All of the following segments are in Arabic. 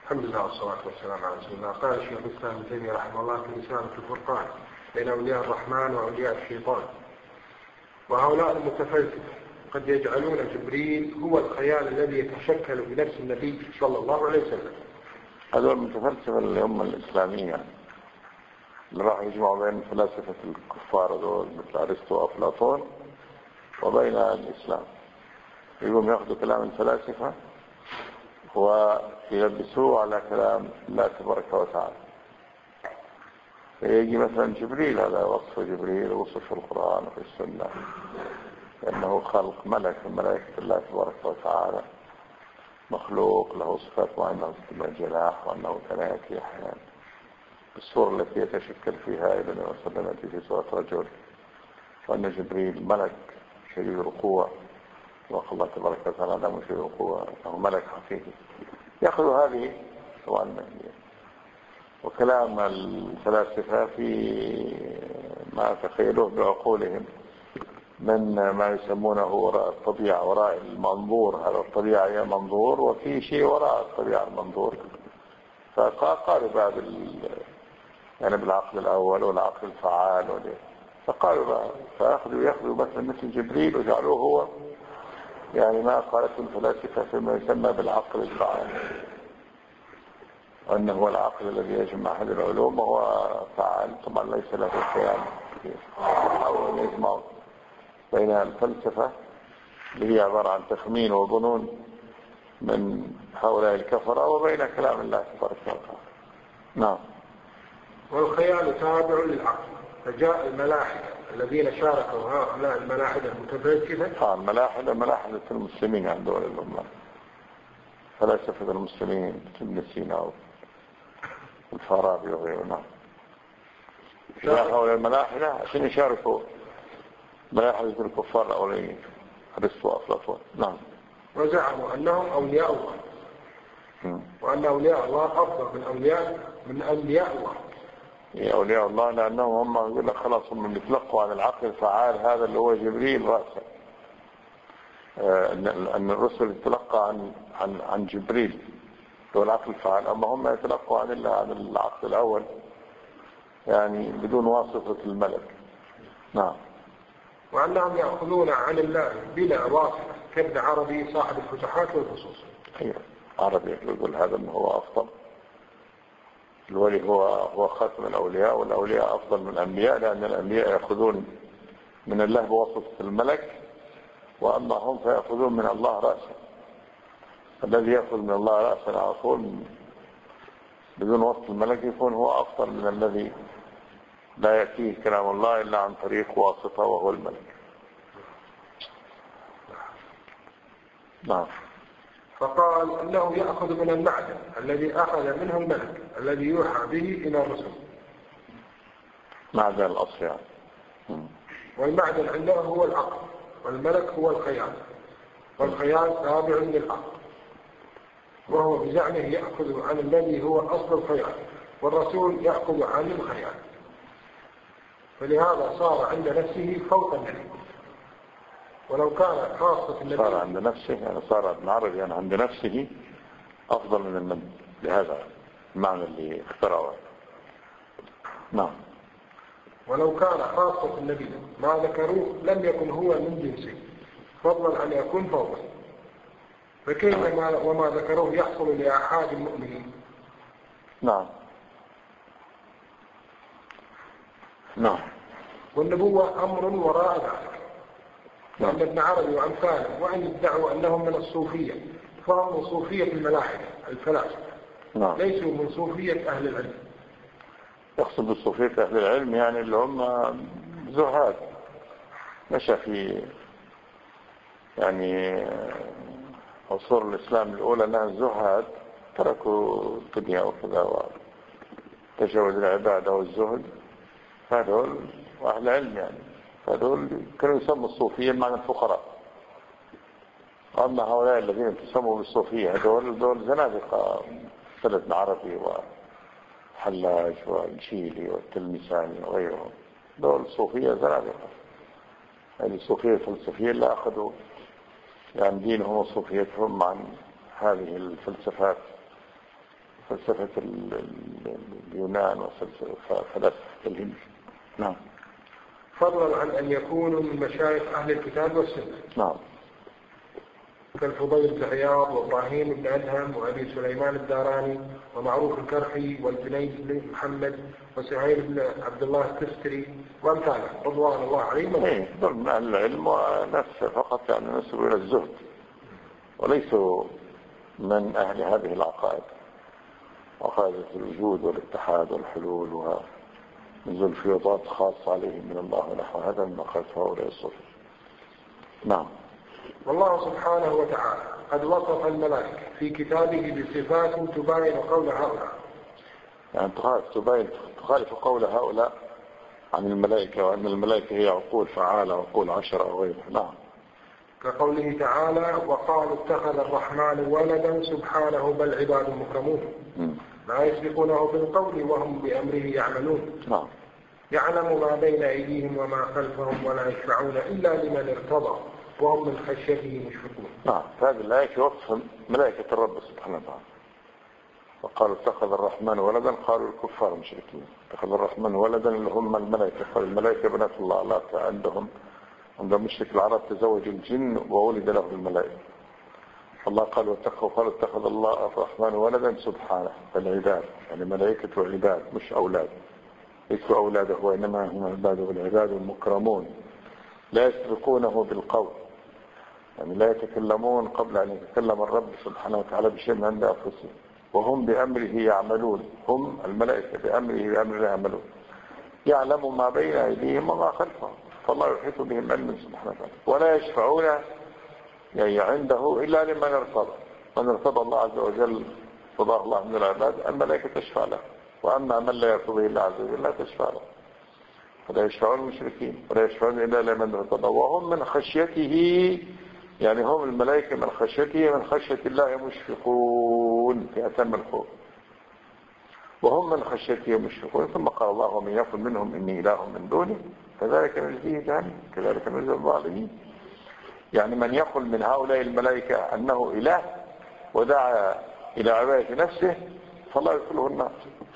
الحمد لله والصلاة والسلام على رسول الله. قال الشيخ الإسلام ابن تيمية رحمه الله في رسالة الفرقان بين أولياء الرحمن وأولياء الشيطان: وهؤلاء المتفلسفة قد يجعلون جبريل هو الخيال الذي يتشكل بنفس النبي صلى الله عليه وسلم. هذول المتفلسفة اللي هم الإسلامية اللي راح يجمعوا بين فلاسفة الكفار دول مثل أرسطو وأفلاطون وبين الإسلام، يقوم يأخذوا كلام الفلاسفة ويلبسوه على كلام الله تبارك وتعالى. فيجي مثلا جبريل، هذا وصف جبريل وصف في القرآن وفي السنة أنه خلق ملك من ملائكة الله تبارك وتعالى، مخلوق له صفات وأنه جناح وأنه كان يأتي أحيانا بالصورة التي يتشكل فيها إلى أن وصلنا في صورة رجل، وأن جبريل ملك شديد القوة وقال الله تبارك وتعالى لا شديد القوة أنه ملك حقيقي. يأخذ هذه طبعا وكلام الفلاسفة في ما تخيلوه بعقولهم من ما يسمونه وراء الطبيعة، وراء المنظور. هذا الطبيعة هي منظور وفي شيء وراء الطبيعة المنظور، فقالوا بقى يعني بالعقل الأول والعقل الفعال فقالوا بقى فيأخذوا مثلا مثل جبريل وجعلوه هو يعني ما قالته الفلاسفة فيما يسمى بالعقل الفعال، وأنه هو العقل الذي يجمع هذه العلوم وهو فعال. طبعا ليس له خيال أو يجمع بين الفلسفة اللي هي عبارة عن تخمين وظنون من هؤلاء الكفرة وبين كلام الله تبارك وتعالى. نعم. والخيال تابع للعقل، فجاء الملاحدة الذين شاركوا هؤلاء الملاحدة المتفلسفة. الملاحدة ملاحدة المسلمين عندهم الأمة، فلاسفة المسلمين ابن سينا والفارابي وغيره. نعم. جاء هؤلاء الملاحدة عشان يشاركوا ملاحدة الكفار الأولين أرسطو وأفلاطون. نعم. وزعموا أنهم أولياء الله، وأن أولياء الله أفضل من أولياء الله. أولياء الله لأنهم هم يقول لك خلاص هم بيتلقوا عن العقل الفعال هذا اللي هو جبريل رأسا. أن الرسل يتلقى عن جبريل هو العقل الفعال، أما هم يتلقوا عن العقل الأول يعني بدون واسطة الملك. نعم. وأنهم يأخذون عن الله بلا واسطة كابن عربي صاحب الفتوحات والفصوص. أيوة، عربي يقول هذا أنه هو أفضل، الولي هو خاتم الأولياء، والأولياء أفضل من الأنبياء لأن الأنبياء يأخذون من الله بواسطة الملك، وأما هم فيأخذون من الله رأسا. الذي يأخذ من الله رأسا على طول بدون واسطة الملك يكون هو أفضل من الذي لا يأتيه كلام الله إلا عن طريق واسطة وهو الملك. نعم. فقال أنه يأخذ من المعدن الذي أخذ منه الملك الذي يوحى به إلى الرسل. معدن الأصل يعني. والمعدن عنده هو العقل، والملك هو الخيال، والخيال تابع للعقل، وهو بزعمه يأخذ عن الذي هو أصل الخيال، والرسول يأخذ عن الخيال، فلهذا صار عند نفسه فوق النبي. ولو كان خاصة النبي صار عند نفسه يعني صار ابن عربي يعني عند نفسه أفضل من النبي، بهذا المعنى اللي اخترعه. نعم. ولو كان خاصة النبي ما ذكروه لم يكن هو من جنسه فضلا أن يكون فوقه، فكيف وما ذكروه يحصل لأحد المؤمنين. نعم. نعم. والنبوة أمر وراء ذلك، لأن ابن عربي وأمثاله وإن ادعوا أنهم من الصوفية فهم من صوفية الملاحدة الفلاسفة. نعم. ليسوا من صوفية أهل العلم. يقصد بالصوفية أهل العلم يعني اللي هم زهاد مشى في يعني عصور الإسلام الأولى أنها الزهاد تركوا الدنيا وكذا وتجاوز العبادة والزهد، هذول أهل علم يعني، هذول كانوا يسموا الصوفية معنى الفقراء. أما هؤلاء الذين تسموا بالصوفية هذول زنادقة مثل ابن عربي وحلاج والجيلي والتلمساني وغيرهم، دول صوفية زنادقة يعني الصوفية الفلسفية اللي أخذوا يعني دينهم وصوفيتهم عن هذه الفلسفات فلسفة اليونان وفلسفة الهند. نعم. فضلا عن أن يكونوا من مشايخ أهل الكتاب والسنة. نعم. كالفضيل بن عياض وإبراهيم بن أدهم وأبي سليمان الداراني ومعروف الكرخي والجنيد بن محمد وسهيل بن عبد الله التستري وأمثاله رضوان الله عليهم. إيه دول من أهل العلم وناس فقط يعني نسبوا إلى الزهد وليسوا من أهل هذه العقائد، عقائد الوجود والاتحاد والحلول ونزول فيوضات خاصة عليهم من الله ونحو هذا من عقائد هؤلاء الصوفية. نعم. والله سبحانه وتعالى قد وصف الملائكة في كتابه بصفات تباين قول هؤلاء، يعني تخالف قول هؤلاء عن الملائكة، وأن الملائكة هي عقول فعالة وعقول عشرة وغيرها. نعم. كقوله تعالى وقالوا اتخذ الرحمن ولدا سبحانه بل عباد مكرمون لا يسبقونه بالقول وهم بأمره يعملون. نعم. يعلم ما بين أيديهم وما خلفهم ولا يشفعون إلا لمن ارتضى وهم من خشيته مشفقون. نعم. هذه الآية في وصف ملائكة الرب سبحانه وتعالى. وقالوا اتخذ الرحمن ولدا، قالوا الكفار مشركين اتخذ الرحمن ولدا اللي هم الملائكة، قال الملائكة بنات الله، لا عند مشرك العرب تزوج الجن وولد له الملائكة. الله قالوا اتخذ الله الرحمن ولدا سبحانه، فالعباد يعني ملائكة وعباد مش أولاد، ليسوا أولاده وإنما هم عباده والعباد المكرمون لا يسبقونه بالقول، يعني لا يتكلمون قبل أن يتكلم الرب سبحانه وتعالى بشيء من عند أنفسهم، وهم بأمره يعملون، هم الملائكة بأمره يعملون. يعلم ما بين أيديهم وما خلفهم، فالله يحيط بهم علما سبحانه وتعالى. ولا يشفعون يعني عنده إلا لمن ارتضى، من ارتضى الله عز وجل رضاه الله من العباد الملائكة تشفع له، وأما من لا يرتضي الله عز وجل لا تشفع له. فلا يشفعون المشركين ولا يشفعون إلا لمن ارتضى وهم من خشيته، يعني هم الملائكة من خشيته من خشية الله مشفقون في أتم الخوف، وهم من خشيته مشفقون. ثم قال الله ومن يقل منهم إني إله من دونه كذلك نجزيه جهنم كذلك نجزي الظالمين. يعني من يقل من هؤلاء الملائكة أنه إله ودعا إلى عبادة نفسه فالله يدخله النار،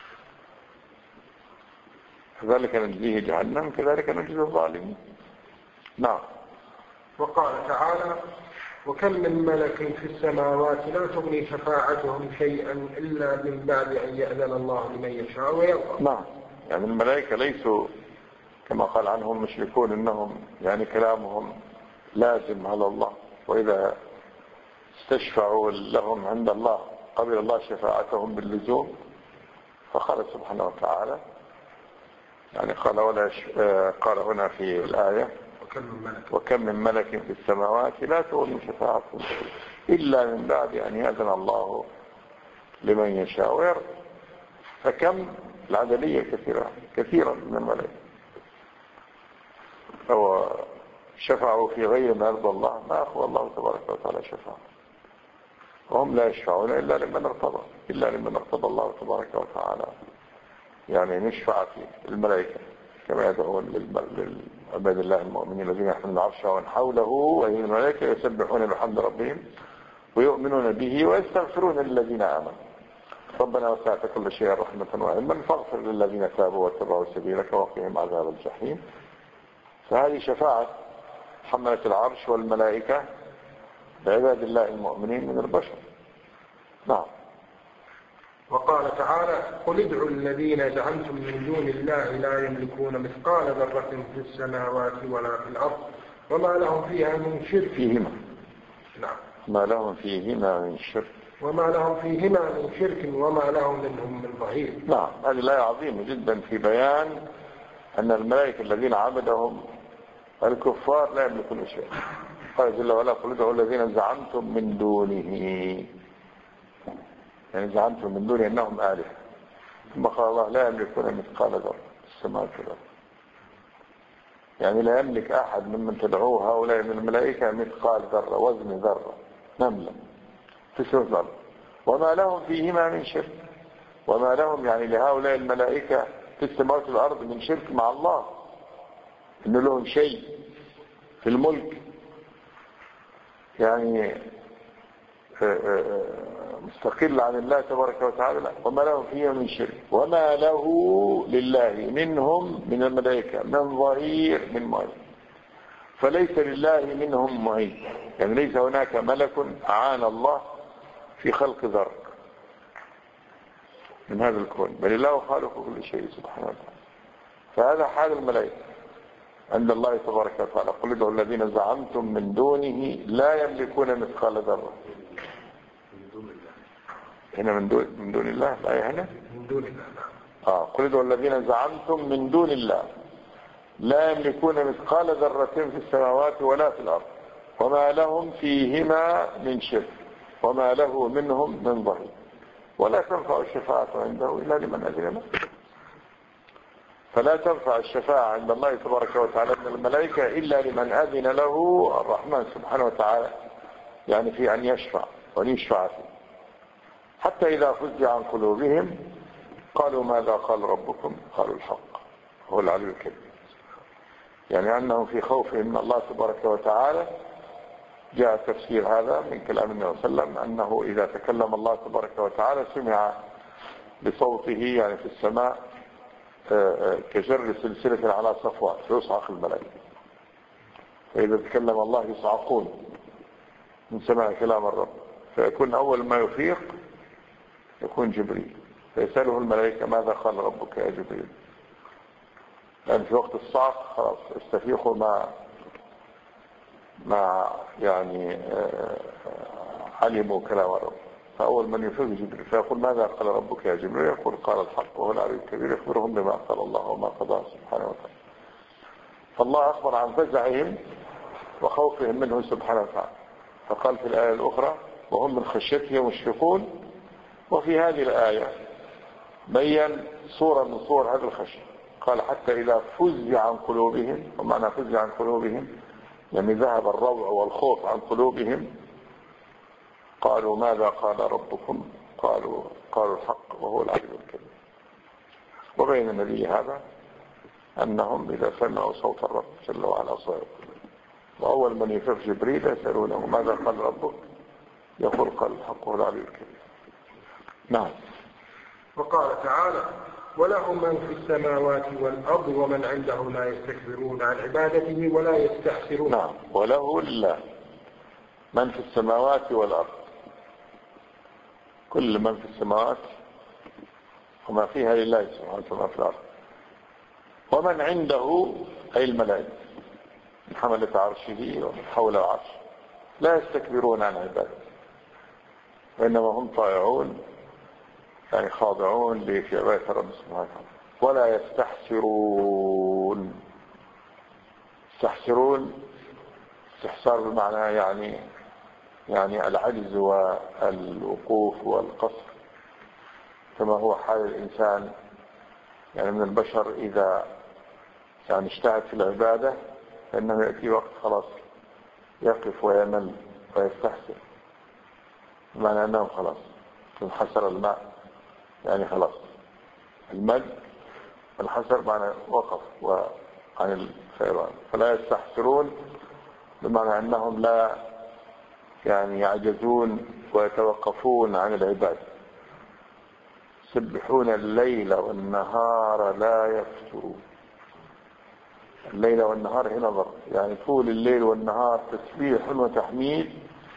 كذلك نجزيه جهنم كذلك نجزي الظالمين. نعم. وقال تعالى وكم من ملك في السماوات لا تغني شفاعتهم شيئا إلا من بعد أن يأذن الله لمن يشاء ويرضى. نعم. يعني الملائكة ليسوا كما قال عنهم مشركون انهم يعني كلامهم لازم على الله، واذا استشفعوا لهم عند الله قبل الله شفاعتهم باللزوم. فقال سبحانه وتعالى يعني قال هنا في الآية وكم من ملك في السماوات لا تغني شفاعتهم إلا من بعد أن يأذن الله لمن يشاء ويرضى. فكم العددية كثيرا من الملائكة أو شفعوا في غير ما يرضى الله ما أخوى الله تبارك وتعالى شفاعة، وهم لا يشفعون إلا لمن ارتضى الله تبارك وتعالى. يعني نشفع في الملائكة كما يدعون للعباد الله المؤمنين الذين يحملون العرش ومن حوله وهي الملائكة يسبحون بحمد ربهم ويؤمنون به ويستغفرون للذين آمنوا ربنا وسعت كل شيء رحمة وعلما فاغفر للذين تابوا واتبعوا سبيلك وقهم عذاب الجحيم. فهذه شفاعة حملة العرش والملائكة بعباد الله المؤمنين من البشر. نعم. وقال تعالى قل ادعوا الذين زعمتم من دون الله لا يملكون مثقال ذرة في السماوات ولا في الأرض وما لهم فيها من شرك فيهما. نعم. ما لهم فيهما من شرك وما لهم فيهما من شرك وما لهم منهم من ظهير. نعم. هذه الآية عظيمة جدا في بيان أن الملائكة الذين عبدهم الكفار لا يملكون شيء. قال جل وعلا قل ادعوا الذين زعمتم من دونه، يعني زعمتم من دونه أنهم آلهة. ثم قال الله لا يملكون مثقال ذرة في السماوات والأرض، يعني لا يملك أحد ممن تدعوه هؤلاء من الملائكة مثقال ذرة، وزن ذرة، نملة في ذرة. وما لهم فيهما من شرك، وما لهم يعني لهؤلاء الملائكة في السماوات والأرض من شرك مع الله، إن لهم شيء في الملك. يعني مستقل عن الله تبارك وتعالى، لا. وما له فيه من شرك، وما له لله منهم من الملائكة من ظهير من معين، فليس لله منهم معين، يعني ليس هناك ملك أعان الله في خلق ذر من هذا الكون، بل الله خالق كل شيء سبحانه وتعالى. فهذا حال الملائكة عند الله تبارك وتعالى. قل ادعوا الذين زعمتم من دونه لا يملكون مثقال ذرة. هنا من دون الله، لا هنا من دون الله. قل ادعوا الذين زعمتم من دون الله لا يملكون مثقال ذرة في السماوات ولا في الأرض وما لهم فيهما من شرك وما له منهم من ظهير ولا تنفع الشفاعة عنده إلا لمن أذن له. فلا تنفع الشفاعة عند الله تبارك وتعالى من الملائكة إلا لمن أذن له الرحمن سبحانه وتعالى، يعني في أن يشفع وأن يشفع فيه. حتى إذا فزع عن قلوبهم قالوا ماذا قال ربكم؟ قالوا الحق هو العلي الكبير. يعني أنهم في خوفهم من الله تبارك وتعالى. جاء تفسير هذا من كلام النبي صلى الله عليه وسلم أنه إذا تكلم الله تبارك وتعالى سمع بصوته يعني في السماء كجر سلسلة على صفوة فيصعق الملائكة، فإذا تكلم الله يصعقون من سماع كلام الرب، فيكون أول ما يفيق يكون جبريل فيسأله الملائكة ماذا قال ربك يا جبريل، لأن في وقت الصعق خلاص استفيقوا ما يعني علموا كلام الرب، فأول من يفيق جبريل فيقول ماذا قال ربك يا جبريل، يقول قال الحق وهو العلي الكبير، يخبرهم بما قال الله وما قضاه سبحانه وتعالى. فالله أخبر عن فزعهم وخوفهم منه سبحانه وتعالى، فقال في الآية الأخرى وهم من خشيته مشفقون. وفي هذه الآية بين صورة من صور هذا الخشية، قال حتى إذا فزع عن قلوبهم، ومعنى فزع عن قلوبهم يعني ذهب الروع والخوف عن قلوبهم، قالوا ماذا قال ربكم؟ قالوا الحق وهو العلي الكبير. وبين النبي هذا أنهم إذا سمعوا صوت الرب جل وعلا صيروا، وأول من يفر جبريل يسألونه ماذا قال ربك؟ يقول قال الحق وهو العلي الكبير. نعم. وقال تعالى وله من في السماوات والأرض ومن عنده لا يستكبرون عن عبادته ولا يستحسرون. نعم. وله لله من في السماوات والأرض، كل من في السماوات وما فيها لله سبحانه وما في الأرض، ومن عنده أي الملائكة من حملة عرشه ومن حول العرش لا يستكبرون عن عبادته وإنما هم طائعون يعني خاضعون في عبادة الرب سبحانه وتعالى. ولا يستحسرون. يستحسرون استحسار بمعنى يعني العجز والوقوف والقصر، كما هو حال الإنسان يعني من البشر إذا يعني اجتهد في العبادة فإنه يأتي وقت خلاص يقف ويمل ويستحسر، بمعنى أنه خلاص انحسر الماء، يعني خلاص المد الحسر معنى وقف عن الفيضان. فلا يستحسرون بمعنى أنهم لا يعني يعجزون ويتوقفون عن العبادة. يسبحون الليل والنهار لا يفترون. الليل والنهار هنا ضرب، يعني طول الليل والنهار تسبيح وتحميد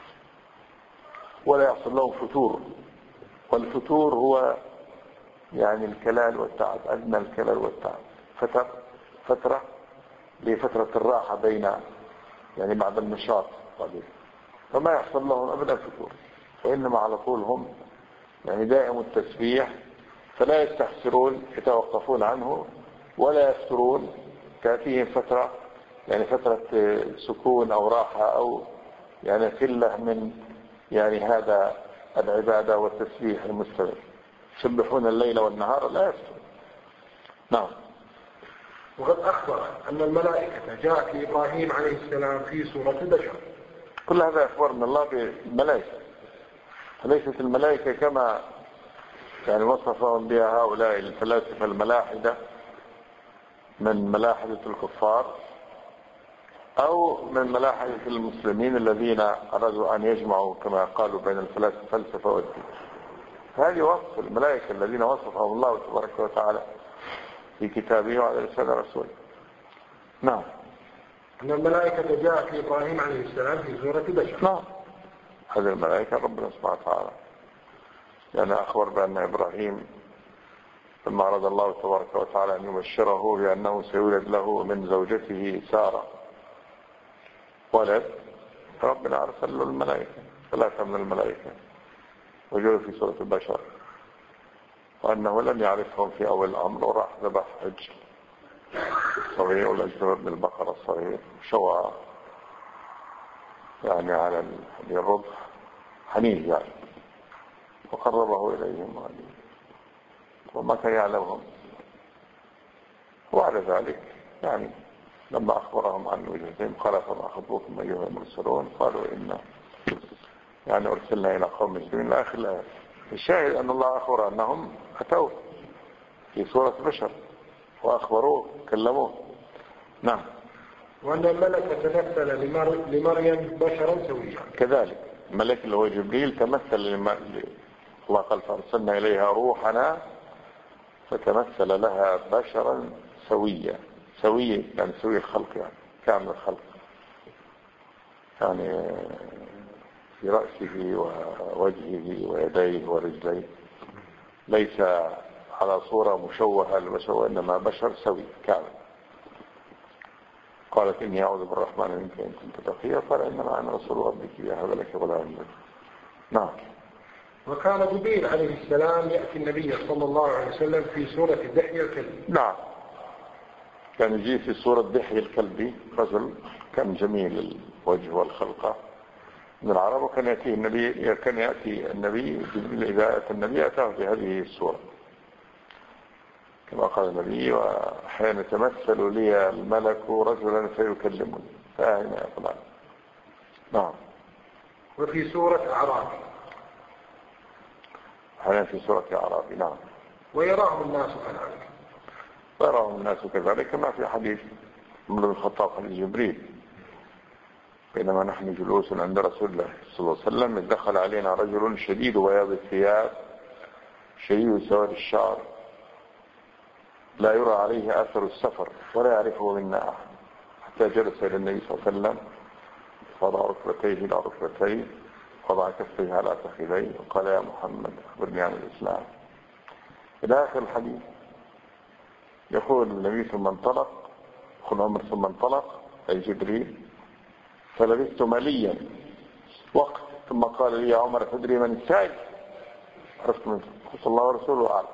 ولا يحصل لهم فتور. والفتور هو يعني الكلال والتعب، أدنى الكلال والتعب، فترة لفترة الراحة بين يعني بعد النشاط قليل، فما يحصل لهم أبدا فتور، وإنما على طول هم يعني دائم التسبيح، فلا يستحسرون يتوقفون عنه ولا يفترون، تأتيهم فترة يعني فترة سكون أو راحة أو يعني قلة من يعني هذا العبادة والتسبيح المستمر. يسبحون الليل والنهار لا يفترون. نعم. وقد أخبر أن الملائكة جاءت لإبراهيم عليه السلام في صورة بشر. كل هذا أخبر من الله بالملائكة، فليست الملائكة كما يعني وصفهم بها هؤلاء الفلاسفة الملاحدة من ملاحدة الكفار، أو من ملاحدة المسلمين الذين أرادوا أن يجمعوا كما قالوا بين الفلسفة والدين. هذه وصف الملائكة الذين وصفهم الله تبارك وتعالى في كتابه وعلى لسان رسوله. نعم. أن الملائكة جاءت لإبراهيم عليه السلام في سورة بشر. نعم، هذه الملائكة ربنا سبحانه وتعالى لأن أخبر بأن إبراهيم لما أراد الله تبارك وتعالى أن يبشره بأنه سيولد له من زوجته سارة ولد، ربنا أرسل له الملائكة 3 من الملائكة وجدوا في سورة البشر، وأنه لم يعرفهم في أول الأمر وراح ذبح عجل صغير والأجدر من البقرة الصغير شوى يعني على الرضع حنين يعني، وقربه إليهم وما كان يعلمهم. وعلى ذلك يعني لما أخبرهم عن وجودهم قال فما خطبكم أيها المرسلون؟ قالوا إن يعني أرسلنا إلى قوم مسلمين إلى آخر الآية. الشاهد أن الله أخبر أنهم أتوه في سورة بشر وأخبروه كلموه. نعم. وأن الملك تمثل لمريم بشرا سويا. كذلك الملك اللي هو جبريل تمثل الله قال فأرسلنا إليها روحنا فتمثل لها بشرا سويا. سوي يعني سوي الخلق يعني كامل الخلق، يعني في رأسه ووجهه ويديه ورجليه، ليس على صورة مشوهة لبشر إنما بشر سوي كامل. قالت إني أعوذ بالرحمن منك إن كنت تقيا قال إنما أنا رسول ربك لأهب لك غلاما. نعم. وكان جبريل عليه السلام يأتي النبي صلى الله عليه وسلم في سورة دحية الكلب. نعم، كان يجي في سورة دحية الكلب رجل كان جميل الوجه والخلقة من العرب، وكان يأتي النبي جبريل إذا أتى النبي أتاه في هذه السورة كما قال النبي وأحيانا يتمثل لي الملك رجلا فيكلمني فأهنا يا فلان. نعم. وفي سورة أعراف. أحيانا في سورة أعراف. نعم. ويراهم الناس كذلك. ويراهم الناس كذلك كما في حديث عمر بن الخطاب حديث جبريل بينما نحن جلوس عند رسول الله صلى الله عليه وسلم إذ دخل علينا رجل شديد بياض الثياب شديد سواد الشعر لا يرى عليه أثر السفر ولا يعرفه منا أحد، حتى جلس إلى النبي صلى الله عليه وسلم وضع ركبتيه إلى ركبتيه وضع كفيه على فخذيه وقال يا محمد أخبرني عن الإسلام إلى آخر الحديث. يقول النبي ثم انطلق ثم انطلق أي جبريل فلبثت مليا وقت ثم قال لي يا عمر تدري من السائل؟ عرفت من صلى الله ورسوله أعلم.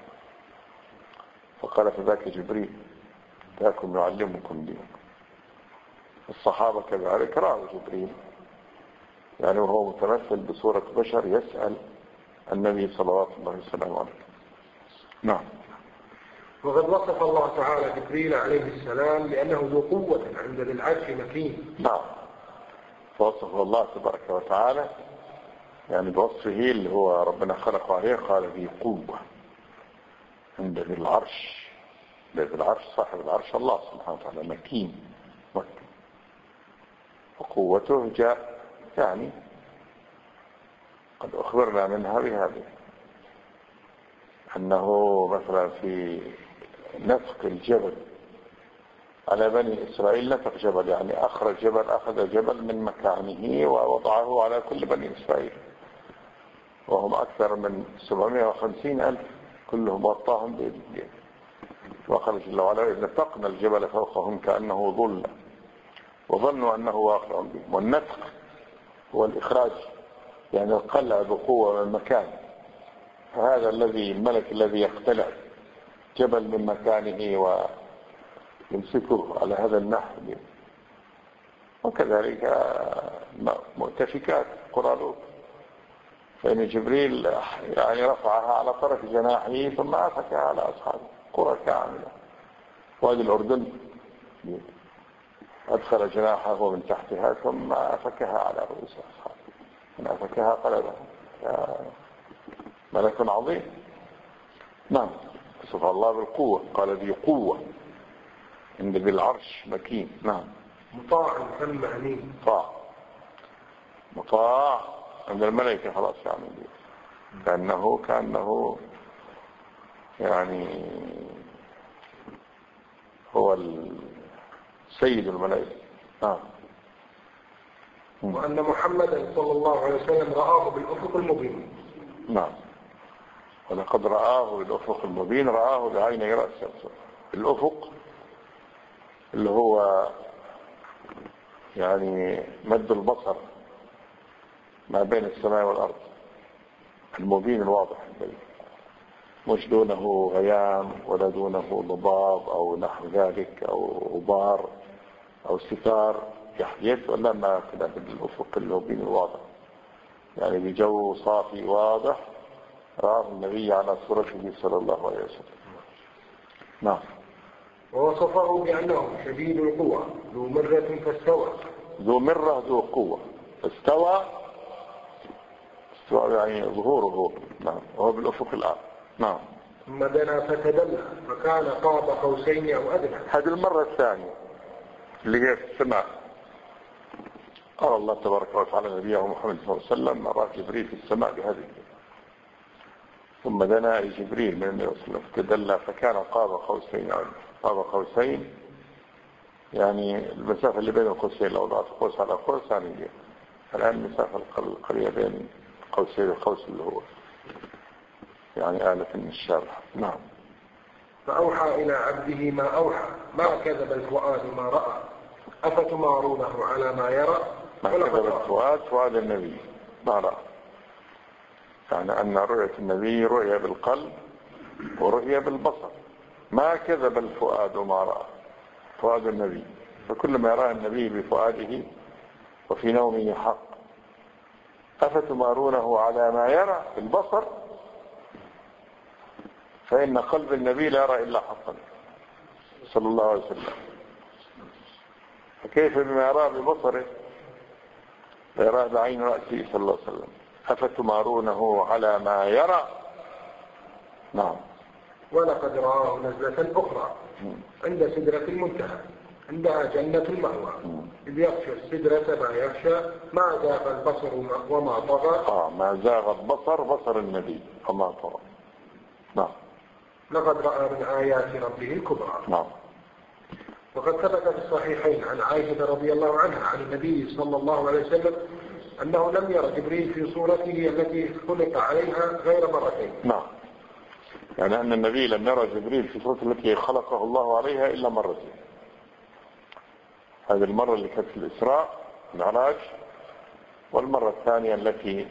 فقال فذاك جبريل ذاكم يعلمكم دينكم. الصحابة كذلك رأوا جبريل يعني وهو متمثل بصورة بشر يسأل النبي صلوات الله وسلامه عليه. نعم. وقد وصف الله تعالى جبريل عليه السلام بأنه ذو قوة عند ذي العرش مكين. نعم. فوصف الله تبارك وتعالى يعني بوصفه اللي هو ربنا خلقه عليه قال ذي قوة عند ذي العرش. ذي العرش صاحب العرش الله سبحانه وتعالى مكين وقوته جاء يعني قد أخبرنا منها بهذه أنه مثلا في نفق الجبل على بني إسرائيل نفق جبل يعني أخرج جبل أخذ جبل من مكانه ووضعه على كل بني إسرائيل وهم أكثر من 750,000 كلهم وطاهم بيد. وقال جل وعلا إذ نفقنا الجبل فوقهم كأنه ظل وظنوا أنه واقع بهم. والنفق هو الإخراج يعني القلع بقوة من مكان، فهذا الذي الملك الذي يقتلع جبل من مكانه ويمسكه على هذا النحو. وكذلك مؤتفكات قرالوت فإن جبريل يعني رفعها على طرف جناحه ثم أفكها على أصحابه قرى كاملة. وادي الأردن أدخل جناحه من تحتها ثم أفكها على رؤوس أصحابه من أفكها قلبها ملك عظيم. نعم. وصف الله بالقوة قال ذي قوة عند ذي العرش مكين. نعم. مطاع ثم أمين. مطاع عند الملائكة خلاص يعني كأنه يعني هو سيد الملائكة. وأن محمدا صلى الله عليه وسلم رآه بالأفق المبين. نعم. ولقد رآه بالأفق المبين، رآه بعيني رأسه. الأفق اللي هو يعني مد البصر ما بين السماء والأرض، المبين الواضح، مش دونه غيام ولا دونه ضباب أو نحو ذلك أو غبار أو ستار يحدث، ولا ما كده بالأفق المبين الواضح، يعني بجو صافي واضح رآه النبي على صورته صلى الله عليه وسلم. نعم. ووصفه بأنه شديد القوى ذو مرة فاستوى. ذو مرة ذو قوة، استوى يعني ظهوره. نعم. وهو بالأفق الأعلى. نعم. ثم دنا فتدلى فكان قاب قوسين أو أدنى. هذه المرة الثانية اللي هي في السماء، قال الله تبارك وتعالى نبيه محمد صلى الله عليه وسلم رأى جبريل في السماء بهذه. ثم دنا جبريل من النبي صلى الله عليه وسلم فتدلى فكان قاب قوسين. قاب قوسين يعني المسافة اللي بين القوسين، لو ضعت قوس على قوس يعني دي. الآن المسافة القريبة بين قوسين القوس اللي هو يعني آلة من الشارع. نعم. فأوحى إلى عبده ما أوحى ما كذب الفؤاد ما رأى أفتمارونه على ما يرى. ما كذب الفؤاد، فؤاد النبي ما رأى، يعني أن رؤية النبي رؤية بالقلب ورؤية بالبصر. ما كذب الفؤاد ما رأى، فؤاد النبي، فكل ما يراه النبي بفؤاده وفي نومه حق. أفتمارونه على ما يرى بالبصر، فإن قلب النبي لا يرى إلا حقا صلى الله عليه وسلم، فكيف بما يراه ببصره ويراه بعين رأسه صلى الله عليه وسلم. أفتمارونه على ما يرى. نعم. ولقد رآه نزلة أخرى عند سدرة المنتهى عندها جنة المأوى إذ يغشى السدرة ما يغشى ما زاغ البصر وما طغى. ما زاغ البصر، بصر النبي وما طغى. نعم. لقد رأى من آيات ربه الكبرى. نعم. وقد ثبت في الصحيحين عن عائشة رضي الله عنها عن النبي صلى الله عليه وسلم أنه لم ير جبريل في صورته التي خلق عليها غير مرتين. نعم. يعني أن النبي لم يرى جبريل في صورته التي خلقه الله عليها إلا مرتين. هذه المرة اللي كانت في الإسراء المعراج، والمرة الثانية التي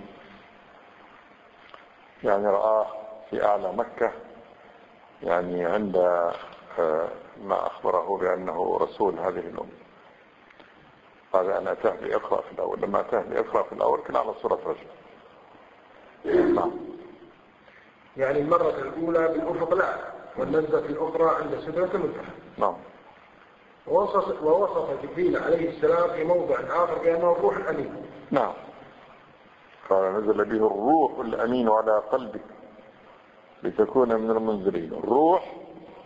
يعني رآه في أعلى مكة، يعني عند ما أخبره بأنه رسول هذه الأمة. قال أنا أتاه بإقرأ في الأول، لما أتاه بإقرأ في الأول كان على صورة رجل. نعم. يعني المرة الأولى بالأفق الأعلى والنزلة الأخرى عند سدرة المنتهى. نعم. ووصف جبريل عليه السلام في موضع آخر بأنه الروح الأمين. نعم. قال نزل به الروح الأمين على قلبك لتكون من المنذرين. الروح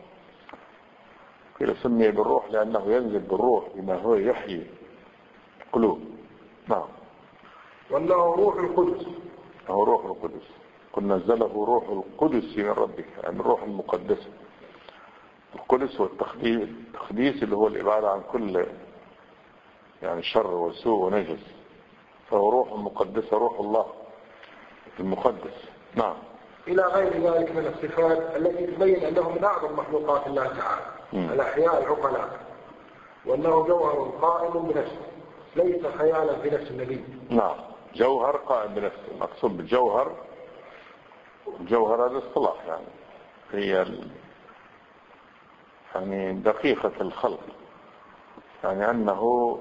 قيل سمي بالروح لأنه ينزل بالروح بما هو يحيي القلوب. نعم. وأنه روح القدس. هو روح القدس، قل نزله روح القدس من ربك، يعني الروح المقدسة. القدس والتقديس اللي هو الإبعاد عن كل يعني شر وسوء ونجس، فهو روح مقدسة، روح الله المقدس. نعم. إلى غير ذلك من الصفات التي تبين أنه من أعظم مخلوقات الله تعالى الأحياء العقلاء، وأنه جوهر قائم بنفسه ليس خيالا في نفس النبي. نعم. جوهر قائم بنفسه. المقصود بالجوهر، الجوهر هذا اصطلاح يعني هي يعني دقيقة الخلق، يعني أنه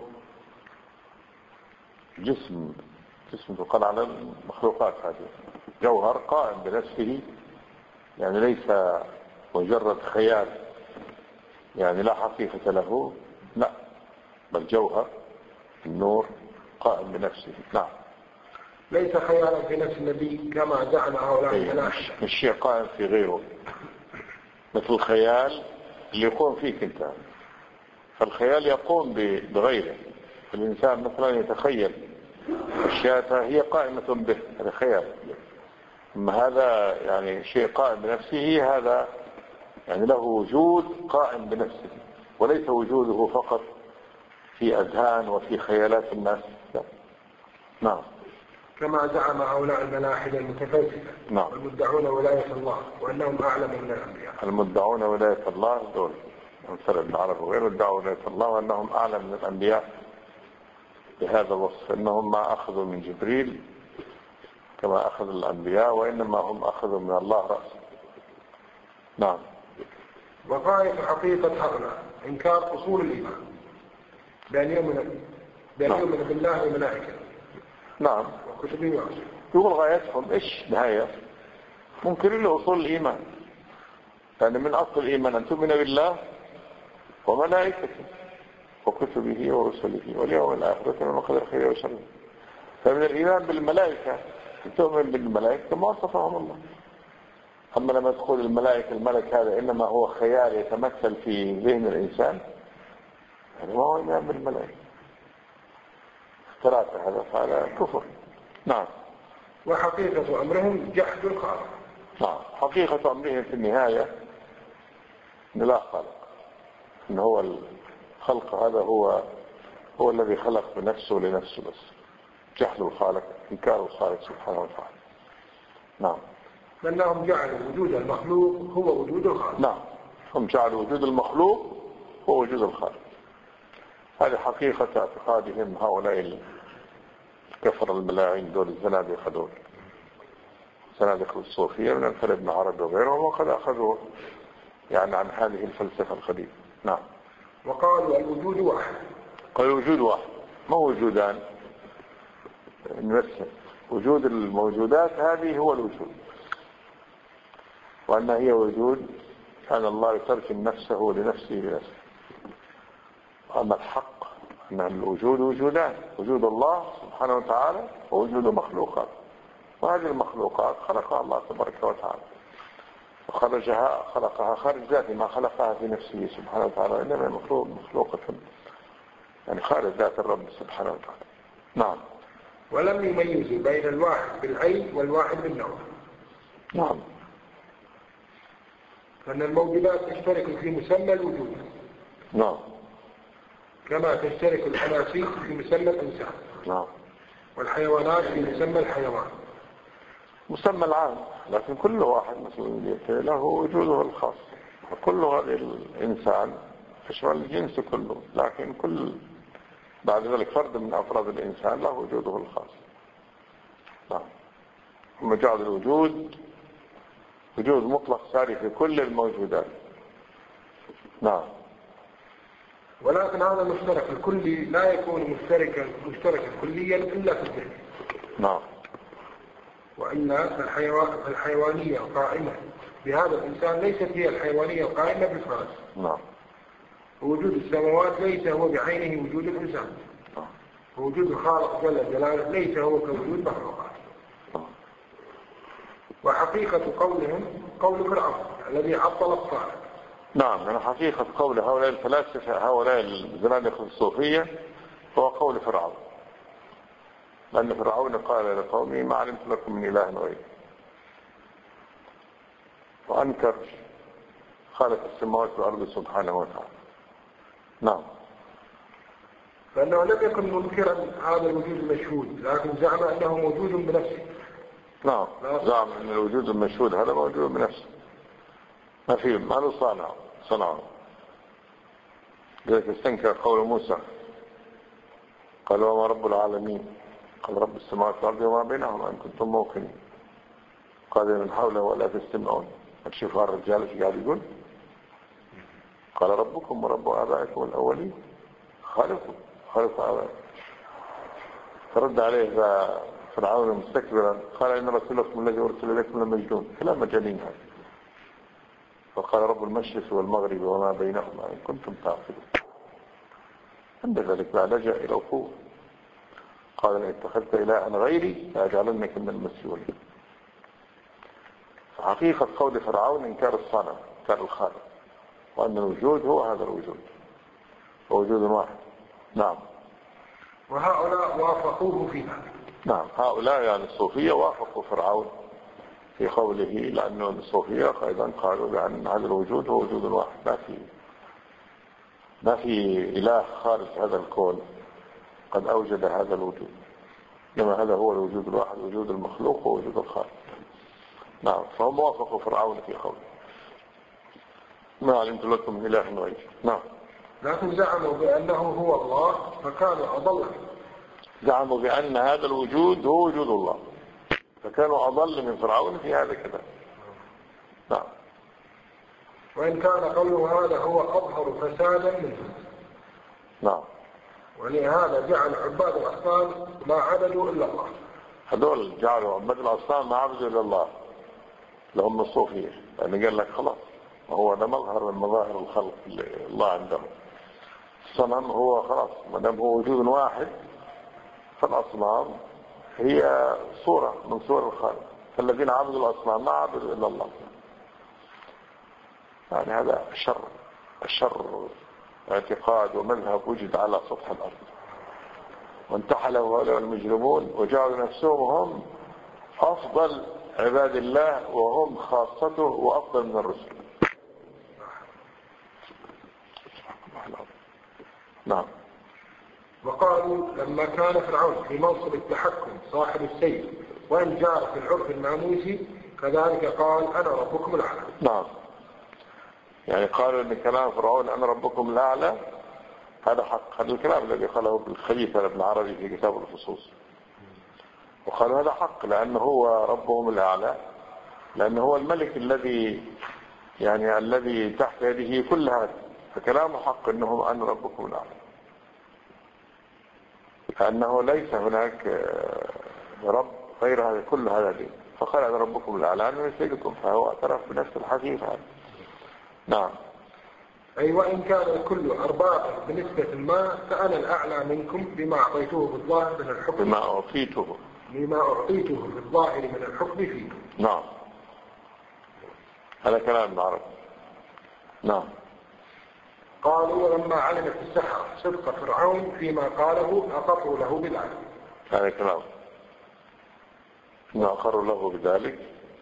جسم تقال على المخلوقات هذه جوهر قائم بنفسه، يعني ليس مجرد خيال يعني لا حقيقة له، لا، بل جوهر النور قائم بنفسه. نعم. ليس خيالا في نفس النبي كما زعم هؤلاء الملاحدة. مش شيء قائم في غيره، مثل الخيال اللي يقوم فيك انت، فالخيال يقوم بغيره. الإنسان مثلا يتخيل أشياء هي قائمة به، هذا خيال. أما هذا يعني شيء قائم بنفسه، هذا يعني له وجود قائم بنفسه، وليس وجوده فقط في أذهان وفي خيالات الناس. نعم. كما زعم هؤلاء الملاحدة المتفلسفة نعم. والمدعون ولاية الله وأنهم أعلم من الأنبياء. المدعون ولاية الله دول مثل ابن عربي وغيره ادعوا ولاية الله وأنهم أعلم من الأنبياء بهذا الوصف، أنهم ما أخذوا من جبريل كما أخذ الأنبياء، وإنما هم أخذوا من الله رأسا. نعم. وغاية حقيقة هؤلاء إنكار أصول الإيمان بأن يؤمن بالله وملائكته. نعم. وكتبه ورسله. يقول غايتهم إيش نهاية؟ منكرين لأصول الإيمان، يعني من أصل الإيمان أن تؤمن بالله وملائكته وكتبه ورسله واليوم الآخر ومن قدر خيره وشره. فمن الإيمان بالملائكة تؤمن بالملائكة ما وصفهم الله. أما لما تقول الملك هذا إنما هو خيال يتمثل في ذهن الإنسان، هذا ما هو إيمان بالملائكة، اختلاف هذا فعلى كفر. نعم. وحقيقة أمرهم جحد الخالق. نعم. حقيقة أمرهم في النهاية أن لا خالق، أن هو الخلق هذا هو الذي خلق بنفسه لنفسه بس. جحد الخالق، إنكار الخالق سبحانه وتعالى. نعم. لأنهم جعلوا وجود المخلوق هو وجود الخالق. نعم. هم جعلوا وجود المخلوق هو وجود الخالق. هذه حقيقة اعتقادهم هؤلاء الكفر الملاعين دول الزنادقة دول، زنادقة الصوفية من أمثال ابن عربي وغيرهم، وقد أخذوا يعني عن هذه الفلسفة القديمة. نعم. وقالوا الوجود واحد. قالوا الوجود واحد، ما هو وجودان؟ نفسه وجود الموجودات هذه هو الوجود، وأن هي وجود كان الله يترك نفسه لنفسه بنفسه. أما الحق أن الوجود وجودان، وجود الله سبحانه وتعالى ووجود مخلوقات، وهذه المخلوقات خلقها الله تبارك وتعالى خلقها خارج ذاته، ما خلقها في نفسه سبحانه وتعالى، إنما مخلوقة يعني خارج ذات الرب سبحانه وتعالى. نعم. ولم يميزوا بين الواحد بالعين والواحد بالنوع. نعم. فإن الموجودات تشترك في مسمى الوجود. نعم. كما تشترك الحناسيس في مسمى الإنسان. نعم. والحيوانات في مسمى الحيوان. مسمى العام، لكن كل واحد مثلا له وجوده الخاص، وكل هذا الإنسان يشمل الجنس كله، لكن كل بعد ذلك فرد من أفراد الإنسان له وجوده الخاص. نعم. هم جعل الوجود وجود مطلق ساري في كل الموجودات. نعم. ولكن هذا المشترك الكلي لا يكون مشتركا كليا إلا في الذهن. نعم. وأن الحيوانية القائمة بهذا الإنسان ليست هي الحيوانية القائمة بالفرس. نعم. ووجود السماوات ليس هو بعينه وجود الإنسان. ووجود الخالق جل جلاله ليس هو كوجود مخلوقات. وحقيقة قولهم قول فرعون الذي عطل الخالق. نعم. يعني حقيقة قول هؤلاء الفلاسفة هؤلاء الزنادقة الصوفية هو قول فرعون، لأن فرعون قال لقومه ما علمت لكم من إله غيري، وأنكر خالق السماوات والأرض سبحانه وتعالى. نعم. فإنه لم يكن منكرا هذا الوجود المشهود، لكن زعم أنه موجود بنفسه. نعم. زعم أن الوجود المشهود هذا موجود بنفسه، ما فيه ما له صنعه. لذلك استنكر قول موسى قال وما رب العالمين؟ قال رب السماوات والأرض وما بينهما إن كنتم موقنين. قال من حوله ولا تستمعون. هتشوفوا الرجال ايش قاعد يقول؟ قال ربكم ورب آبائكم الأولين، خالق آبائكم. فرد عليه فرعون مستكبرا قال إن رسولكم الذي أرسل إليكم لمجنون. كلام مجانين هذا. فقال رب المشرق والمغرب وما بينهما إن كنتم تعقلون. عند ذلك لا لجأ إلى القوة. قال إن اتخذت إلها غيري لأجعلنك من المسجونين. فحقيقة قول فرعون إنكار الصانع، إنكار الخالق، وأن الوجود هو هذا الوجود. ووجود واحد. نعم. وهؤلاء وافقوه في ذلك. نعم، هؤلاء يعني الصوفية وافقوا فرعون في قوله، لأنه الصوفية أيضا قالوا بأن هذا الوجود هو وجود واحد، ما في إله خارج هذا الكون قد أوجد هذا الوجود، إنما هذا هو الوجود الواحد، وجود المخلوق ووجود الخالق. نعم، فهم وافقوا فرعون في قوله ما علمت لكم من إله غيري. نعم. لكن زعموا بأنه هو الله فكانوا أضل. زعموا بأن هذا الوجود هو وجود الله، فكانوا أضل من فرعون في هذا كذا. نعم. وإن كان قوله هذا هو أظهر فسادا منه. نعم. ولهذا جعل عباد الأصنام ما عبدوا إلا الله. هذول جعلوا عباد الأصنام ما عبدوا إلا الله لهم الصوفية، لأنه قال لك خلاص هو ده مظهر من مظاهر الخلق الله عندهم. الصنم هو خلاص ما دام هو وجود واحد، فالأصنام هي صورة من صور الخالق، فالذين عبدوا الأصنام ما عبدوا إلا الله. يعني هذا الشر اعتقاد ومذهب وجد على سطح الأرض، وانتحله هؤلاء المجرمون وجعلوا نفسهم هم أفضل عباد الله وهم خاصته وأفضل من الرسل. نعم. وقالوا لما كان فرعون في منصب التحكم صاحب السيف وإن جار في العرف الناموسي كذلك قال أنا ربكم الأعلى. نعم، يعني قالوا ان كلام فرعون انا ربكم الاعلى هذا حق، هذا الكلام الذي قاله الخليفة ابن عربي في كتاب الفصوص، وقالوا هذا حق لانه هو ربهم الاعلى، لانه هو الملك الذي تحت يده كل هذا، فكلامه حق انه انا ربكم الاعلى، لانه ليس هناك رب غير هذا كل هذا دين، فقال انا ربكم الاعلى انا سيدكم، فهو اعترف بنفس الحديث هذا. نعم. أي وإن كان الكل أربابا بنسبة ما فأنا الأعلى منكم بما أعطيته في الظاهر من الحكم بما أعطيته في الظاهر من الحكم فيكم. نعم، هذا كلام العرب. نعم. قالوا ولما علمت السحرة صدق فرعون فيما قاله أقروا له بذلك. هذا كلام ما أقروا له بذلك،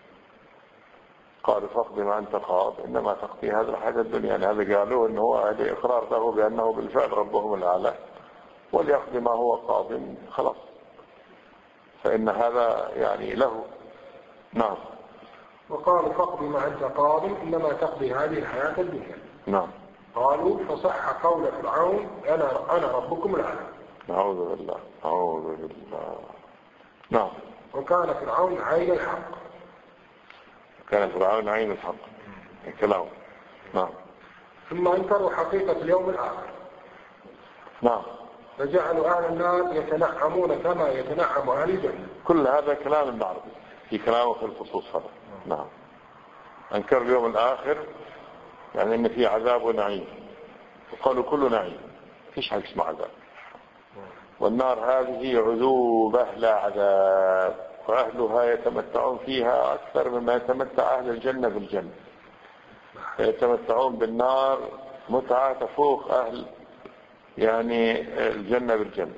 قالوا فاقضي ما أنت قاض إنما تقضي هذا الحياة الدنيا، يعني هذا قالوا إنه هو هذا إقرار له بأنه بالفعل ربهم الأعلى، وليقضي ما هو قاض خلاص، فإن هذا يعني له. نعم. وقالوا فاقضي ما أنت قاض إنما تقضي هذه الحياة الدنيا. نعم. قالوا فصح قول فرعون أنا ربكم الأعلى. أعوذ بالله أعوذ بالله. نعم. وكان فرعون عين الحق. كان فرعون عين الحق الكلام. نعم. ثم انكروا حقيقة اليوم الآخر. نعم. فجعلوا أهل النار يتنعمون كما يتنعم أهل الجنة. كل هذا كلام العرب في كلامه في الفصوص هذا. نعم. انكر اليوم الآخر يعني ان في عذاب ونعيم، وقالوا كل نعيم فيش حاجة اسمها عذاب، والنار هذه عذوبة لا عذاب، وأهلها يتمتعون فيها أكثر مما يتمتع أهل الجنة في الجنة، يتمتعون بالنار متعة تفوق أهل يعني الجنة بالجنة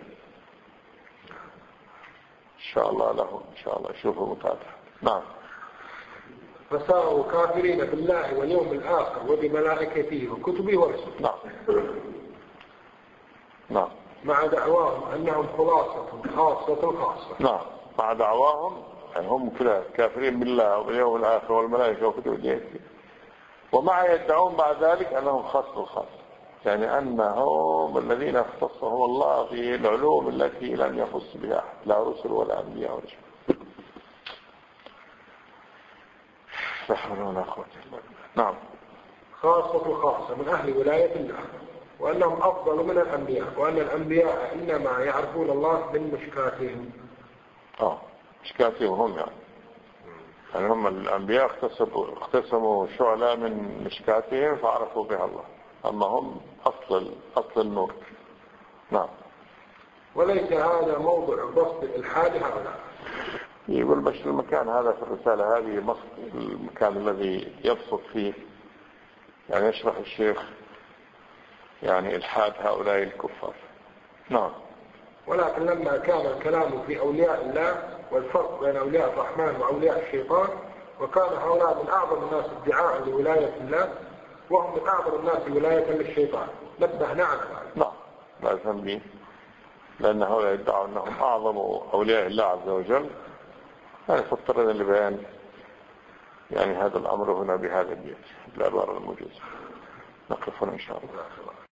إن شاء الله لهم، إن شاء الله يشوفوا متعتها. نعم. فصاروا كافرين بالله واليوم الآخر وبملائكته وكتبه ورسله. نعم. نعم. مع دعواهم أنهم خاصة الخاصة. نعم. مع دعواهم يعني هم كلا كافرين بالله واليوم الآخر والملائكة وكتبه، ومع يدعون بعد ذلك أنهم خاصة الخاصة، يعني أنهم الذين اختصهم الله في العلوم التي لم يخص بها أحد، لا رسل ولا أنبياء ولا شيء. لا حول ولا قوة إلا بالله. نعم. خاصة الخاصة من أهل ولاية الله، وأنهم أفضل من الأنبياء، وأن الأنبياء إنما يعرفون الله من مشكاتهم. مشكاتهم هم يعني هم الأنبياء اقتسموا شعلة من مشكاتهم فعرفوا بها الله، أما هم أصل النور. نعم. وليس هذا موضع بسط الإلحاد هؤلاء. يقول بس المكان هذا في الرسالة هذه المكان الذي يبسط فيه يعني يشرح الشيخ يعني إلحاد هؤلاء الكفار. نعم. ولكن لما كان الكلام في أولياء الله والفرق بين أولياء الرحمن وأولياء الشيطان، وكان هؤلاء من أعظم الناس ادعاء لولاية الله وهم من أعظم الناس ولاية للشيطان، نبهنا على ذلك. نعم لا ذنب، لأن هؤلاء يدعوا أنهم أعظم أولياء الله عز وجل، يعني فاضطرنا لبيان يعني هذا الأمر هنا بهذا البيت بالعبارة الموجودة. نقف هنا إن شاء الله.